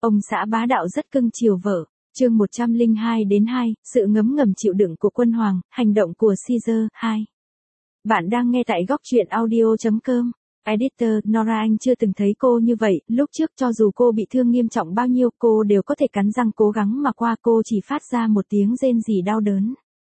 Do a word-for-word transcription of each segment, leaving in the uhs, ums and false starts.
ông xã bá đạo rất cưng chiều vợ. Chương một trăm lẻ hai đến hai, sự ngấm ngầm chịu đựng của quân hoàng, hành động của Caesar, hai. Bạn đang nghe tại góc truyện audio chấm com. Editor, Nora Anh chưa từng thấy cô như vậy, lúc trước cho dù cô bị thương nghiêm trọng bao nhiêu, cô đều có thể cắn răng cố gắng mà qua, cô chỉ phát ra một tiếng rên rỉ đau đớn.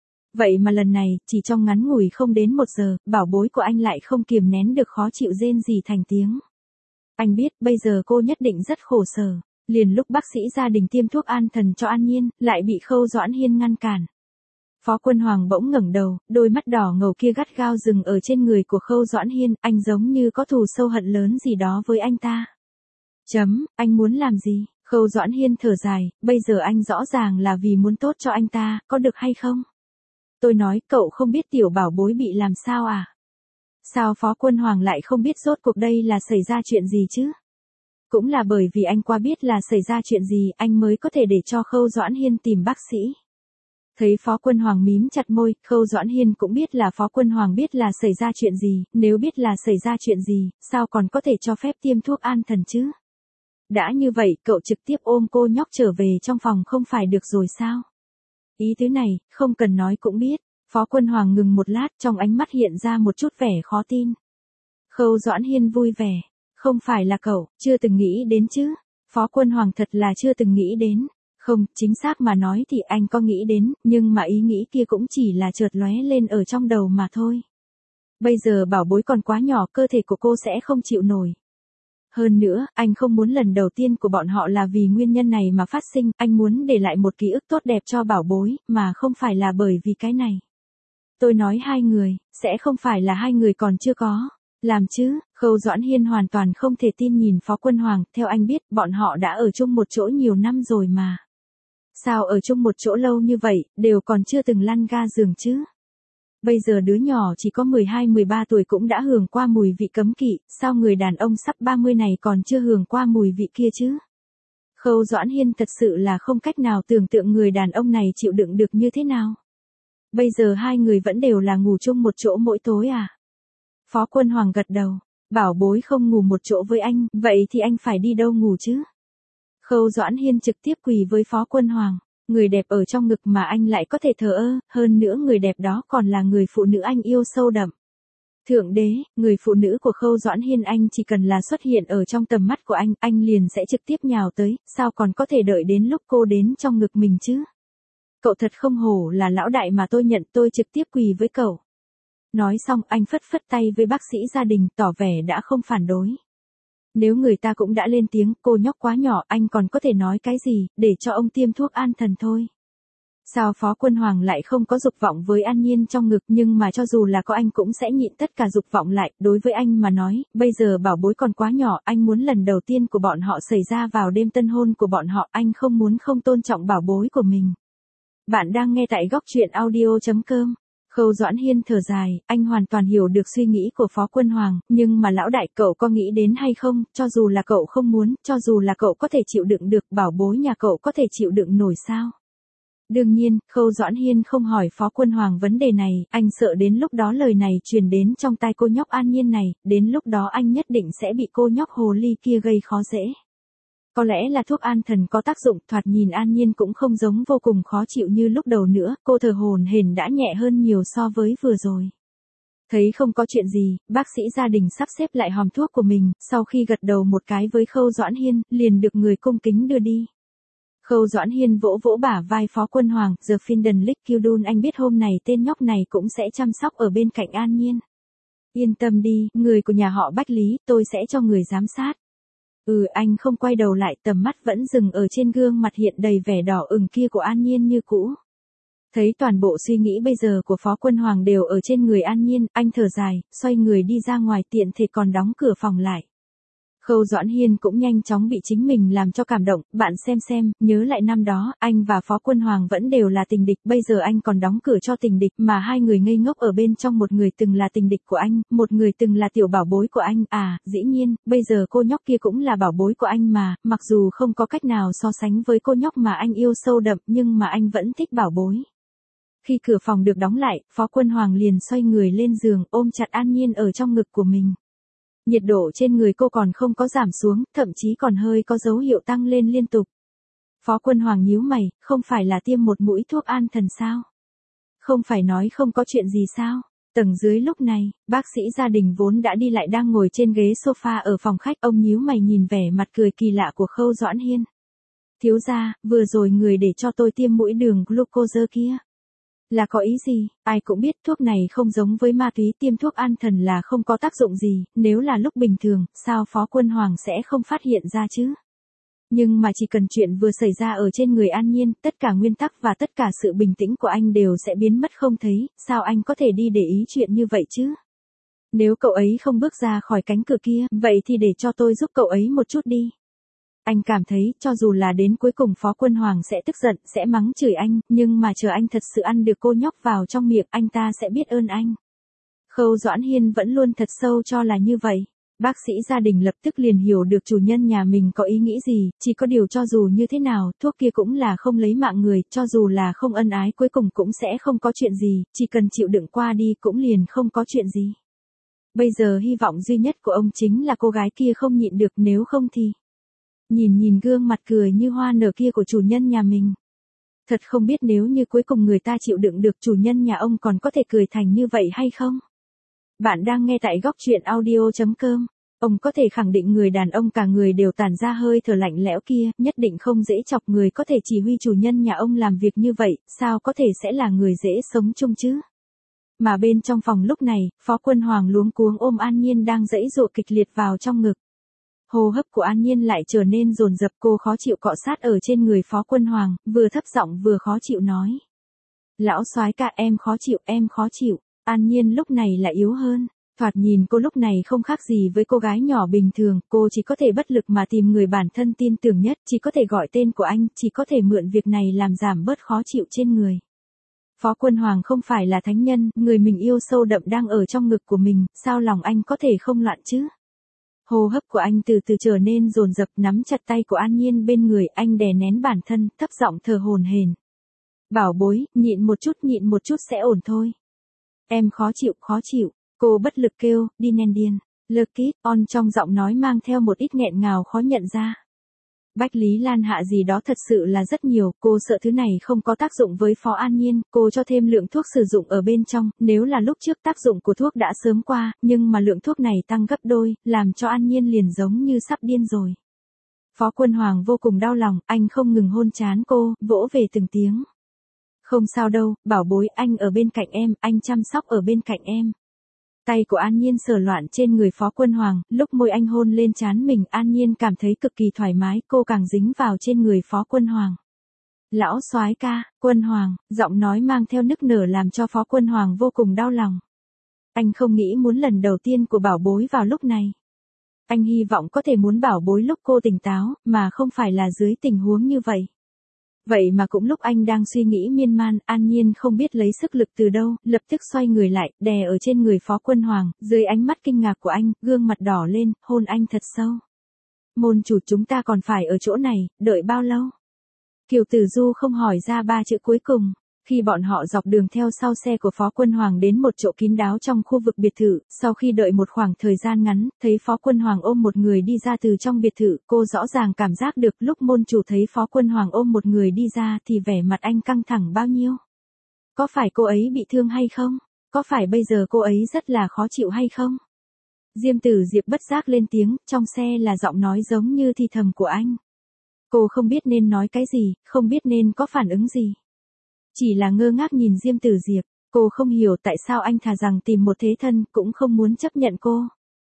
Vậy mà lần này, chỉ trong ngắn ngủi không đến một giờ, bảo bối của anh lại không kiềm nén được khó chịu rên rỉ thành tiếng. Anh biết, bây giờ cô nhất định rất khổ sở. Liền lúc bác sĩ gia đình tiêm thuốc an thần cho An Nhiên, lại bị Khâu Doãn Hiên ngăn cản. Phó Quân Hoàng bỗng ngẩng đầu, đôi mắt đỏ ngầu kia gắt gao dừng ở trên người của Khâu Doãn Hiên, anh giống như có thù sâu hận lớn gì đó với anh ta. Chấm, anh muốn làm gì? Khâu Doãn Hiên thở dài, bây giờ anh rõ ràng là vì muốn tốt cho anh ta, có được hay không? Tôi nói, cậu không biết tiểu bảo bối bị làm sao à? Sao Phó Quân Hoàng lại không biết rốt cuộc đây là xảy ra chuyện gì chứ? Cũng là bởi vì anh qua biết là xảy ra chuyện gì, anh mới có thể để cho Khâu Doãn Hiên tìm bác sĩ. Thấy Phó Quân Hoàng mím chặt môi, Khâu Doãn Hiên cũng biết là Phó Quân Hoàng biết là xảy ra chuyện gì, nếu biết là xảy ra chuyện gì, sao còn có thể cho phép tiêm thuốc an thần chứ? Đã như vậy, cậu trực tiếp ôm cô nhóc trở về trong phòng không phải được rồi sao? Ý tứ này, không cần nói cũng biết. Phó Quân Hoàng ngừng một lát, trong ánh mắt hiện ra một chút vẻ khó tin. Khâu Doãn Hiên vui vẻ. Không phải là cậu, chưa từng nghĩ đến chứ? Phó Quân Hoàng thật là chưa từng nghĩ đến. Không, chính xác mà nói thì anh có nghĩ đến, nhưng mà ý nghĩ kia cũng chỉ là chợt lóe lên ở trong đầu mà thôi. Bây giờ bảo bối còn quá nhỏ, cơ thể của cô sẽ không chịu nổi. Hơn nữa, anh không muốn lần đầu tiên của bọn họ là vì nguyên nhân này mà phát sinh, anh muốn để lại một ký ức tốt đẹp cho bảo bối, mà không phải là bởi vì cái này. Tôi nói hai người, sẽ không phải là hai người còn chưa có. Làm chứ, Khâu Doãn Hiên hoàn toàn không thể tin nhìn Phó Quân Hoàng, theo anh biết, bọn họ đã ở chung một chỗ nhiều năm rồi mà. Sao ở chung một chỗ lâu như vậy, đều còn chưa từng lăn ga giường chứ? Bây giờ đứa nhỏ chỉ có mười hai mười ba tuổi cũng đã hưởng qua mùi vị cấm kỵ, sao người đàn ông sắp ba mươi này còn chưa hưởng qua mùi vị kia chứ? Khâu Doãn Hiên thật sự là không cách nào tưởng tượng người đàn ông này chịu đựng được như thế nào. Bây giờ hai người vẫn đều là ngủ chung một chỗ mỗi tối à? Phó Quân Hoàng gật đầu, bảo bối không ngủ một chỗ với anh, vậy thì anh phải đi đâu ngủ chứ? Khâu Doãn Hiên trực tiếp quỳ với Phó Quân Hoàng, người đẹp ở trong ngực mà anh lại có thể thờ ơ, hơn nữa người đẹp đó còn là người phụ nữ anh yêu sâu đậm. Thượng đế, người phụ nữ của Khâu Doãn Hiên anh chỉ cần là xuất hiện ở trong tầm mắt của anh, anh liền sẽ trực tiếp nhào tới, sao còn có thể đợi đến lúc cô đến trong ngực mình chứ? Cậu thật không hổ là lão đại mà tôi nhận, tôi trực tiếp quỳ với cậu. Nói xong anh phất phất tay với bác sĩ gia đình, tỏ vẻ đã không phản đối. Nếu người ta cũng đã lên tiếng, cô nhóc quá nhỏ, anh còn có thể nói cái gì, để cho ông tiêm thuốc an thần thôi. Sao Phó Quân Hoàng lại không có dục vọng với An Nhiên trong ngực, nhưng mà cho dù là có anh cũng sẽ nhịn tất cả dục vọng lại, đối với anh mà nói, bây giờ bảo bối còn quá nhỏ, anh muốn lần đầu tiên của bọn họ xảy ra vào đêm tân hôn của bọn họ, anh không muốn không tôn trọng bảo bối của mình. Bạn đang nghe tại góc truyện audio chấm com. Khâu Doãn Hiên thở dài, anh hoàn toàn hiểu được suy nghĩ của Phó Quân Hoàng, nhưng mà lão đại cậu có nghĩ đến hay không, cho dù là cậu không muốn, cho dù là cậu có thể chịu đựng được, bảo bối nhà cậu có thể chịu đựng nổi sao? Đương nhiên, Khâu Doãn Hiên không hỏi Phó Quân Hoàng vấn đề này, anh sợ đến lúc đó lời này truyền đến trong tai cô nhóc An Nhiên này, đến lúc đó anh nhất định sẽ bị cô nhóc hồ ly kia gây khó dễ. Có lẽ là thuốc an thần có tác dụng, thoạt nhìn An Nhiên cũng không giống vô cùng khó chịu như lúc đầu nữa, cô thở hổn hển đã nhẹ hơn nhiều so với vừa rồi. Thấy không có chuyện gì, bác sĩ gia đình sắp xếp lại hòm thuốc của mình, sau khi gật đầu một cái với Khâu Doãn Hiên, liền được người cung kính đưa đi. Khâu Doãn Hiên vỗ vỗ bả vai Phó Quân Hoàng, giờ Finden Lick Kildun, anh biết hôm này tên nhóc này cũng sẽ chăm sóc ở bên cạnh An Nhiên. Yên tâm đi, người của nhà họ Bách Lý, tôi sẽ cho người giám sát. Ừ, anh không quay đầu lại, tầm mắt vẫn dừng ở trên gương mặt hiện đầy vẻ đỏ ửng kia của An Nhiên như cũ. Thấy toàn bộ suy nghĩ bây giờ của Phó Quân Hoàng đều ở trên người An Nhiên, anh thở dài, xoay người đi ra ngoài, tiện thể còn đóng cửa phòng lại. Khâu Doãn Hiên cũng nhanh chóng bị chính mình làm cho cảm động, bạn xem xem, nhớ lại năm đó, anh và Phó Quân Hoàng vẫn đều là tình địch, bây giờ anh còn đóng cửa cho tình địch, mà hai người ngây ngốc ở bên trong, một người từng là tình địch của anh, một người từng là tiểu bảo bối của anh, à, dĩ nhiên, bây giờ cô nhóc kia cũng là bảo bối của anh mà, mặc dù không có cách nào so sánh với cô nhóc mà anh yêu sâu đậm, nhưng mà anh vẫn thích bảo bối. Khi cửa phòng được đóng lại, Phó Quân Hoàng liền xoay người lên giường, ôm chặt An Nhiên ở trong ngực của mình. Nhiệt độ trên người cô còn không có giảm xuống, thậm chí còn hơi có dấu hiệu tăng lên liên tục. Phó Quân Hoàng nhíu mày, không phải là tiêm một mũi thuốc an thần sao? Không phải nói không có chuyện gì sao? Tầng dưới lúc này, bác sĩ gia đình vốn đã đi lại đang ngồi trên ghế sofa ở phòng khách, ông nhíu mày nhìn vẻ mặt cười kỳ lạ của Khâu Doãn Hiên. Thiếu gia, vừa rồi người để cho tôi tiêm mũi đường glucose kia. Là có ý gì? Ai cũng biết thuốc này không giống với ma túy, tiêm thuốc an thần là không có tác dụng gì, nếu là lúc bình thường, sao Phó Quân Hoàng sẽ không phát hiện ra chứ? Nhưng mà chỉ cần chuyện vừa xảy ra ở trên người An Nhiên, tất cả nguyên tắc và tất cả sự bình tĩnh của anh đều sẽ biến mất không thấy, sao anh có thể đi để ý chuyện như vậy chứ? Nếu cậu ấy không bước ra khỏi cánh cửa kia, vậy thì để cho tôi giúp cậu ấy một chút đi. Anh cảm thấy, cho dù là đến cuối cùng Phó Quân Hoàng sẽ tức giận, sẽ mắng chửi anh, nhưng mà chờ anh thật sự ăn được cô nhóc vào trong miệng, anh ta sẽ biết ơn anh. Khâu Doãn Hiên vẫn luôn thật sâu cho là như vậy. Bác sĩ gia đình lập tức liền hiểu được chủ nhân nhà mình có ý nghĩ gì, chỉ có điều cho dù như thế nào, thuốc kia cũng là không lấy mạng người, cho dù là không ân ái cuối cùng cũng sẽ không có chuyện gì, chỉ cần chịu đựng qua đi cũng liền không có chuyện gì. Bây giờ hy vọng duy nhất của ông chính là cô gái kia không nhịn được, nếu không thì... Nhìn nhìn gương mặt cười như hoa nở kia của chủ nhân nhà mình. Thật không biết nếu như cuối cùng người ta chịu đựng được, chủ nhân nhà ông còn có thể cười thành như vậy hay không? Bạn đang nghe tại góc truyện audio chấm com. Ông có thể khẳng định người đàn ông cả người đều tản ra hơi thở lạnh lẽo kia, nhất định không dễ chọc người có thể chỉ huy chủ nhân nhà ông làm việc như vậy, sao có thể sẽ là người dễ sống chung chứ? Mà bên trong phòng lúc này, Phó Quân Hoàng luống cuống ôm An Nhiên đang giãy giụa kịch liệt vào trong ngực. Hô hấp của An Nhiên lại trở nên dồn dập, cô khó chịu cọ sát ở trên người Phó Quân Hoàng, vừa thấp giọng vừa khó chịu nói. Lão soái ca, em khó chịu, em khó chịu. An Nhiên lúc này lại yếu hơn. Thoạt nhìn cô lúc này không khác gì với cô gái nhỏ bình thường, cô chỉ có thể bất lực mà tìm người bản thân tin tưởng nhất, chỉ có thể gọi tên của anh, chỉ có thể mượn việc này làm giảm bớt khó chịu trên người. Phó Quân Hoàng không phải là thánh nhân, người mình yêu sâu đậm đang ở trong ngực của mình, sao lòng anh có thể không loạn chứ? Hô hấp của anh từ từ trở nên dồn dập, nắm chặt tay của An Nhiên bên người, anh đè nén bản thân, thấp giọng thở hổn hển. Bảo bối, nhịn một chút, nhịn một chút sẽ ổn thôi. Em khó chịu, khó chịu. Cô bất lực kêu, đi nèn điên. Lơ kít, on trong giọng nói mang theo một ít nghẹn ngào khó nhận ra. Bách Lý Lan hạ gì đó thật sự là rất nhiều, cô sợ thứ này không có tác dụng với Phó An Nhiên, cô cho thêm lượng thuốc sử dụng ở bên trong, nếu là lúc trước tác dụng của thuốc đã sớm qua, nhưng mà lượng thuốc này tăng gấp đôi, làm cho An Nhiên liền giống như sắp điên rồi. Phó Quân Hoàng vô cùng đau lòng, anh không ngừng hôn trán cô, vỗ về từng tiếng. Không sao đâu, bảo bối, anh ở bên cạnh em, anh chăm sóc ở bên cạnh em. Tay của An Nhiên sờ loạn trên người Phó Quân Hoàng, lúc môi anh hôn lên trán mình, An Nhiên cảm thấy cực kỳ thoải mái, cô càng dính vào trên người Phó Quân Hoàng. Lão soái ca, Quân Hoàng, giọng nói mang theo nức nở làm cho Phó Quân Hoàng vô cùng đau lòng. Anh không nghĩ muốn lần đầu tiên của bảo bối vào lúc này. Anh hy vọng có thể muốn bảo bối lúc cô tỉnh táo, mà không phải là dưới tình huống như vậy. Vậy mà cũng lúc anh đang suy nghĩ miên man, An Nhiên không biết lấy sức lực từ đâu, lập tức xoay người lại, đè ở trên người Phó Quân Hoàng, dưới ánh mắt kinh ngạc của anh, gương mặt đỏ lên, hôn anh thật sâu. Môn chủ, chúng ta còn phải ở chỗ này, đợi bao lâu? Kiều Tử Du không hỏi ra ba chữ cuối cùng. Khi bọn họ dọc đường theo sau xe của Phó Quân Hoàng đến một chỗ kín đáo trong khu vực biệt thự, sau khi đợi một khoảng thời gian ngắn, thấy Phó Quân Hoàng ôm một người đi ra từ trong biệt thự, cô rõ ràng cảm giác được lúc môn chủ thấy Phó Quân Hoàng ôm một người đi ra thì vẻ mặt anh căng thẳng bao nhiêu. Có phải cô ấy bị thương hay không? Có phải bây giờ cô ấy rất là khó chịu hay không? Diêm Tử Diệp bất giác lên tiếng, trong xe là giọng nói giống như thì thầm của anh. Cô không biết nên nói cái gì, không biết nên có phản ứng gì. Chỉ là ngơ ngác nhìn Diêm Tử Diệp, cô không hiểu tại sao anh thà rằng tìm một thế thân cũng không muốn chấp nhận cô.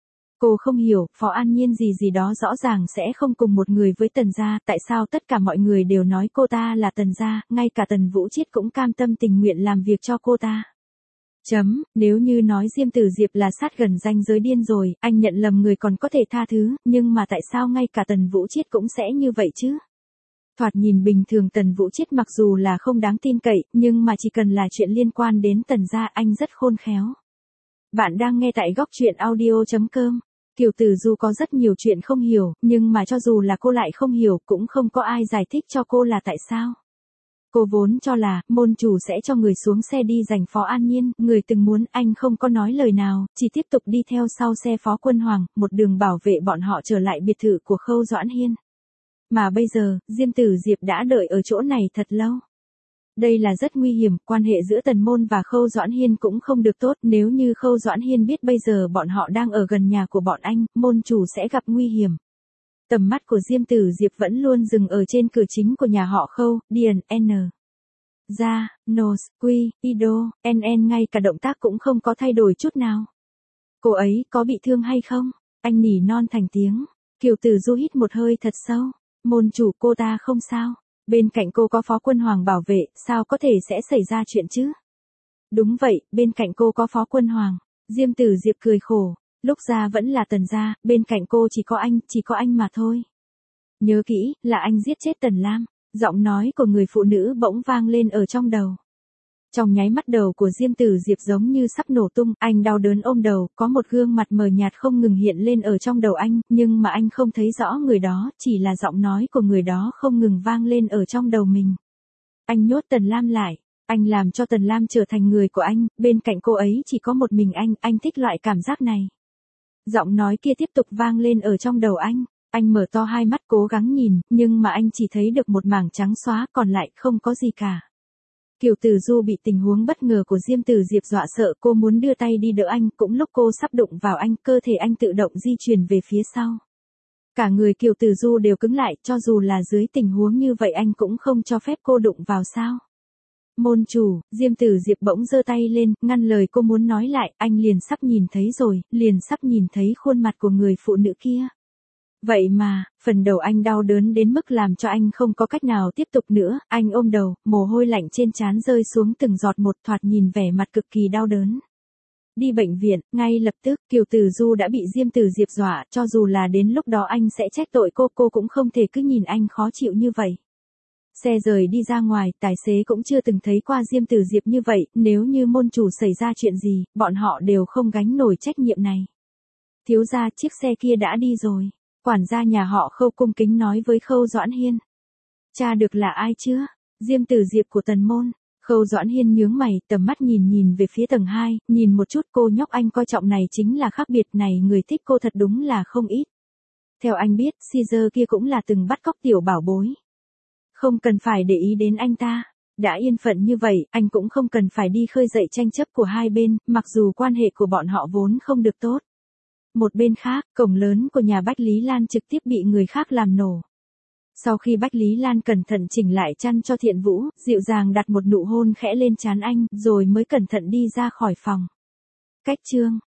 Cô không hiểu, Phó An Nhiên gì gì đó rõ ràng sẽ không cùng một người với Tần gia, tại sao tất cả mọi người đều nói cô ta là Tần gia, ngay cả Tần Vũ Chiết cũng cam tâm tình nguyện làm việc cho cô ta. Chấm, nếu như nói Diêm Tử Diệp là sát gần ranh giới điên rồi, anh nhận lầm người còn có thể tha thứ, nhưng mà tại sao ngay cả Tần Vũ Chiết cũng sẽ như vậy chứ? Thoạt nhìn bình thường Tần Vũ Chiết mặc dù là không đáng tin cậy, nhưng mà chỉ cần là chuyện liên quan đến Tần gia anh rất khôn khéo. Bạn đang nghe tại góc truyện audio chấm com. Kiều Tử Du có rất nhiều chuyện không hiểu, nhưng mà cho dù là cô lại không hiểu, cũng không có ai giải thích cho cô là tại sao. Cô vốn cho là, môn chủ sẽ cho người xuống xe đi giành Phó An Nhiên, người từng muốn anh không có nói lời nào, chỉ tiếp tục đi theo sau xe Phó Quân Hoàng, một đường bảo vệ bọn họ trở lại biệt thự của Khâu Doãn Hiên. Mà bây giờ, Diêm Tử Diệp đã đợi ở chỗ này thật lâu. Đây là rất nguy hiểm, quan hệ giữa Tần Môn và Khâu Doãn Hiên cũng không được tốt, nếu như Khâu Doãn Hiên biết bây giờ bọn họ đang ở gần nhà của bọn anh, môn chủ sẽ gặp nguy hiểm. Tầm mắt của Diêm Tử Diệp vẫn luôn dừng ở trên cửa chính của nhà họ Khâu, Điền, N. Ra, Nos, Quy, Ido, N N ngay cả động tác cũng không có thay đổi chút nào. Cô ấy có bị thương hay không? Anh nỉ non thành tiếng. Kiều Tử Du hít một hơi thật sâu. Môn chủ, cô ta không sao. Bên cạnh cô có Phó Quân Hoàng bảo vệ, sao có thể sẽ xảy ra chuyện chứ? Đúng vậy, bên cạnh cô có Phó Quân Hoàng. Diêm Tử Diệp cười khổ. Lúc ra vẫn là Tần gia, bên cạnh cô chỉ có anh, chỉ có anh mà thôi. Nhớ kỹ, là anh giết chết Tần Lam. Giọng nói của người phụ nữ bỗng vang lên ở trong đầu. Trong nháy mắt đầu của Diêm Tử Diệp giống như sắp nổ tung, anh đau đớn ôm đầu, có một gương mặt mờ nhạt không ngừng hiện lên ở trong đầu anh, nhưng mà anh không thấy rõ người đó, chỉ là giọng nói của người đó không ngừng vang lên ở trong đầu mình. Anh nhốt Tần Lam lại, anh làm cho Tần Lam trở thành người của anh, bên cạnh cô ấy chỉ có một mình anh, anh thích loại cảm giác này. Giọng nói kia tiếp tục vang lên ở trong đầu anh. Anh mở to hai mắt cố gắng nhìn, nhưng mà anh chỉ thấy được một mảng trắng xóa, còn lại không có gì cả. Kiều Tử Du bị tình huống bất ngờ của Diêm Tử Diệp dọa sợ, cô muốn đưa tay đi đỡ anh, cũng lúc cô sắp đụng vào anh, cơ thể anh tự động di chuyển về phía sau. Cả người Kiều Tử Du đều cứng lại, cho dù là dưới tình huống như vậy anh cũng không cho phép cô đụng vào sao. Môn chủ, Diêm Tử Diệp bỗng giơ tay lên, ngăn lời cô muốn nói lại, anh liền sắp nhìn thấy rồi, liền sắp nhìn thấy khuôn mặt của người phụ nữ kia. Vậy mà, phần đầu anh đau đớn đến mức làm cho anh không có cách nào tiếp tục nữa, anh ôm đầu, mồ hôi lạnh trên trán rơi xuống từng giọt một, thoạt nhìn vẻ mặt cực kỳ đau đớn. Đi bệnh viện, ngay lập tức, Kiều Tử Du đã bị Diêm Tử Diệp dọa, cho dù là đến lúc đó anh sẽ trách tội cô, cô cũng không thể cứ nhìn anh khó chịu như vậy. Xe rời đi ra ngoài, tài xế cũng chưa từng thấy qua Diêm Tử Diệp như vậy, nếu như môn chủ xảy ra chuyện gì, bọn họ đều không gánh nổi trách nhiệm này. Thiếu gia, chiếc xe kia đã đi rồi. Quản gia nhà họ Khâu cung kính nói với Khâu Doãn Hiên. Cha được là ai chưa? Diêm Tử Diệp của Tần Môn. Khâu Doãn Hiên nhướng mày, tầm mắt nhìn nhìn về phía tầng hai, nhìn một chút, cô nhóc anh coi trọng này chính là khác biệt này, người thích cô thật đúng là không ít. Theo anh biết, Caesar kia cũng là từng bắt cóc tiểu bảo bối. Không cần phải để ý đến anh ta. Đã yên phận như vậy, anh cũng không cần phải đi khơi dậy tranh chấp của hai bên, mặc dù quan hệ của bọn họ vốn không được tốt. Một bên khác, cổng lớn của nhà Bách Lý Lan trực tiếp bị người khác làm nổ. Sau khi Bách Lý Lan cẩn thận chỉnh lại chăn cho Thiện Vũ, dịu dàng đặt một nụ hôn khẽ lên trán anh, rồi mới cẩn thận đi ra khỏi phòng. Cách chương